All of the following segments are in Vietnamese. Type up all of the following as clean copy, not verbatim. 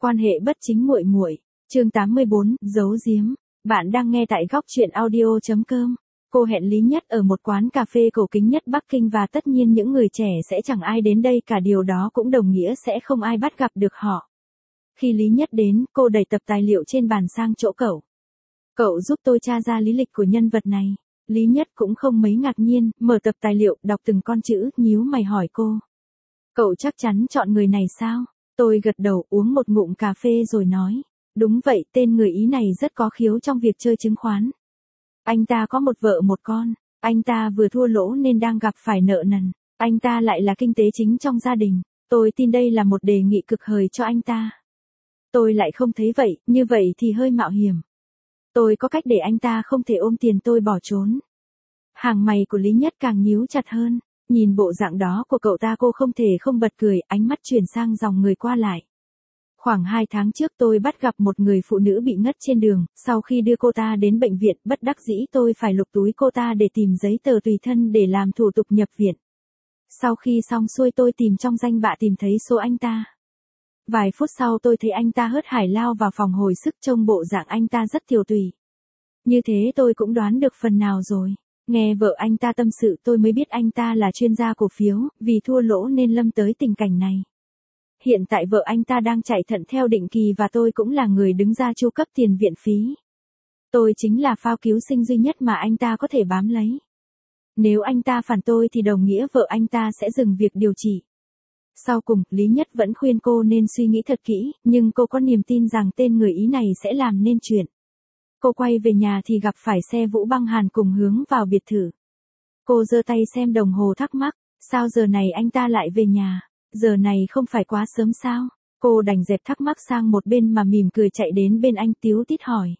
Quan hệ bất chính muội muội. Chương 84, giấu giếm. Bạn đang nghe tại góc truyện audio.com. Cô hẹn Lý Nhất ở một quán cà phê cổ kính nhất Bắc Kinh và tất nhiên những người trẻ sẽ chẳng ai đến đây cả, điều đó cũng đồng nghĩa sẽ không ai bắt gặp được họ. Khi Lý Nhất đến, cô đẩy tập tài liệu trên bàn sang chỗ cậu. Cậu giúp tôi tra ra lý lịch của nhân vật này. Lý Nhất cũng không mấy ngạc nhiên, mở tập tài liệu, đọc từng con chữ, nhíu mày hỏi cô. Cậu chắc chắn chọn người này sao? Tôi gật đầu, uống một ngụm cà phê rồi nói. Đúng vậy, tên người Ý này rất có khiếu trong việc chơi chứng khoán. Anh ta có một vợ một con. Anh ta vừa thua lỗ nên đang gặp phải nợ nần. Anh ta lại là kinh tế chính trong gia đình. Tôi tin đây là một đề nghị cực hời cho anh ta. Tôi lại không thấy vậy, như vậy thì hơi mạo hiểm. Tôi có cách để anh ta không thể ôm tiền tôi bỏ trốn. Hàng mày của Lý Nhất càng nhíu chặt hơn. Nhìn bộ dạng đó của cậu ta cô không thể không bật cười, ánh mắt chuyển sang dòng người qua lại. Khoảng 2 tháng trước tôi bắt gặp một người phụ nữ bị ngất trên đường, sau khi đưa cô ta đến bệnh viện, bất đắc dĩ tôi phải lục túi cô ta để tìm giấy tờ tùy thân để làm thủ tục nhập viện. Sau khi xong xuôi tôi tìm trong danh bạ tìm thấy số anh ta. Vài phút sau tôi thấy anh ta hớt hải lao vào phòng hồi sức, trông bộ dạng anh ta rất tiều tụy. Như thế tôi cũng đoán được phần nào rồi. Nghe vợ anh ta tâm sự tôi mới biết anh ta là chuyên gia cổ phiếu, vì thua lỗ nên lâm tới tình cảnh này. Hiện tại vợ anh ta đang chạy thận theo định kỳ và tôi cũng là người đứng ra chu cấp tiền viện phí. Tôi chính là phao cứu sinh duy nhất mà anh ta có thể bám lấy. Nếu anh ta phản tôi thì đồng nghĩa vợ anh ta sẽ dừng việc điều trị. Sau cùng, Lý Nhất vẫn khuyên cô nên suy nghĩ thật kỹ, nhưng cô có niềm tin rằng tên người Ý này sẽ làm nên chuyện. Cô quay về nhà thì gặp phải xe Vũ Băng Hàn cùng hướng vào biệt thự. Cô giơ tay xem đồng hồ thắc mắc, sao giờ này anh ta lại về nhà, giờ này không phải quá sớm sao? Cô đành dẹp thắc mắc sang một bên mà mỉm cười chạy đến bên anh tíu tít hỏi.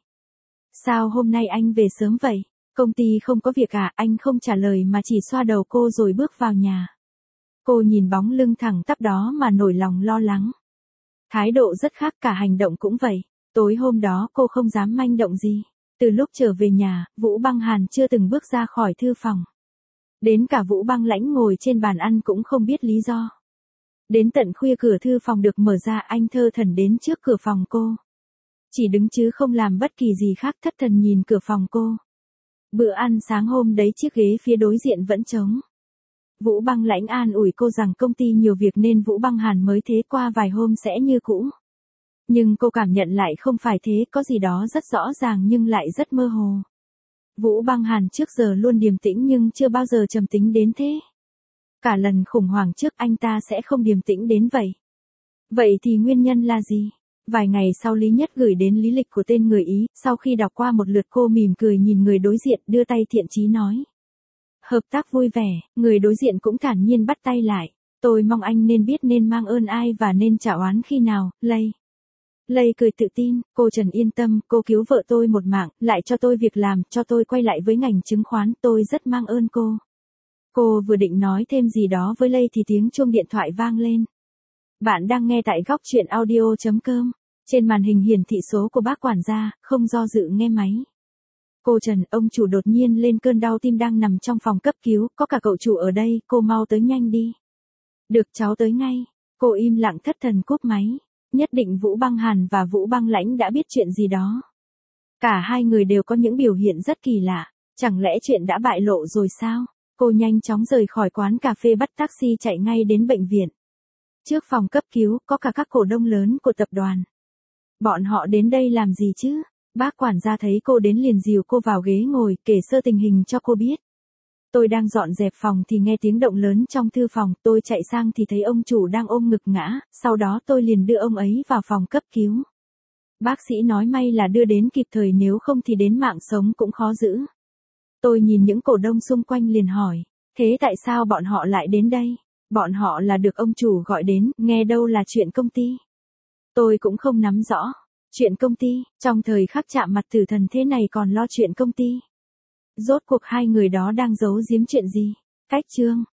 Sao hôm nay anh về sớm vậy? Công ty không có việc à? Anh không trả lời mà chỉ xoa đầu cô rồi bước vào nhà. Cô nhìn bóng lưng thẳng tắp đó mà nổi lòng lo lắng. Thái độ rất khác, cả hành động cũng vậy. Tối hôm đó cô không dám manh động gì. Từ lúc trở về nhà, Vũ Băng Hàn chưa từng bước ra khỏi thư phòng. Đến cả Vũ Băng Lãnh ngồi trên bàn ăn cũng không biết lý do. Đến tận khuya cửa thư phòng được mở ra, anh thơ thẩn đến trước cửa phòng cô. Chỉ đứng chứ không làm bất kỳ gì khác, thất thần nhìn cửa phòng cô. Bữa ăn sáng hôm đấy chiếc ghế phía đối diện vẫn trống. Vũ Băng Lãnh an ủi cô rằng công ty nhiều việc nên Vũ Băng Hàn mới thế, qua vài hôm sẽ như cũ. Nhưng cô cảm nhận lại không phải thế, có gì đó rất rõ ràng nhưng lại rất mơ hồ. Vũ Băng Hàn trước giờ luôn điềm tĩnh nhưng chưa bao giờ trầm tính đến thế. Cả lần khủng hoảng trước anh ta sẽ không điềm tĩnh đến vậy. Vậy thì nguyên nhân là gì? Vài ngày sau Lý Nhất gửi đến lý lịch của tên người Ý, sau khi đọc qua một lượt cô mỉm cười nhìn người đối diện, đưa tay thiện chí nói. Hợp tác vui vẻ, người đối diện cũng thản nhiên bắt tay lại. Tôi mong anh nên biết nên mang ơn ai và nên trả oán khi nào, Lây. Lây cười tự tin, cô Trần yên tâm, cô cứu vợ tôi một mạng, lại cho tôi việc làm, cho tôi quay lại với ngành chứng khoán, tôi rất mang ơn cô. Cô vừa định nói thêm gì đó với Lây thì tiếng chuông điện thoại vang lên. Bạn đang nghe tại góc truyện audio.com. Trên màn hình hiển thị số của bác quản gia, không do dự nghe máy. Cô Trần, ông chủ đột nhiên lên cơn đau tim đang nằm trong phòng cấp cứu, có cả cậu chủ ở đây, cô mau tới nhanh đi. Được, cháu tới ngay. Cô im lặng thất thần cúp máy. Nhất định Vũ Băng Hàn và Vũ Băng Lãnh đã biết chuyện gì đó. Cả hai người đều có những biểu hiện rất kỳ lạ. Chẳng lẽ chuyện đã bại lộ rồi sao? Cô nhanh chóng rời khỏi quán cà phê, bắt taxi chạy ngay đến bệnh viện. Trước phòng cấp cứu có cả các cổ đông lớn của tập đoàn. Bọn họ đến đây làm gì chứ? Bác quản gia thấy cô đến liền dìu cô vào ghế ngồi, kể sơ tình hình cho cô biết. Tôi đang dọn dẹp phòng thì nghe tiếng động lớn trong thư phòng, tôi chạy sang thì thấy ông chủ đang ôm ngực ngã, sau đó tôi liền đưa ông ấy vào phòng cấp cứu. Bác sĩ nói may là đưa đến kịp thời, nếu không thì đến mạng sống cũng khó giữ. Tôi nhìn những cổ đông xung quanh liền hỏi, thế tại sao bọn họ lại đến đây? Bọn họ là được ông chủ gọi đến, nghe đâu là chuyện công ty. Tôi cũng không nắm rõ. Chuyện công ty, trong thời khắc chạm mặt tử thần thế này còn lo chuyện công ty. Rốt cuộc hai người đó đang giấu giếm chuyện gì? Cách chương.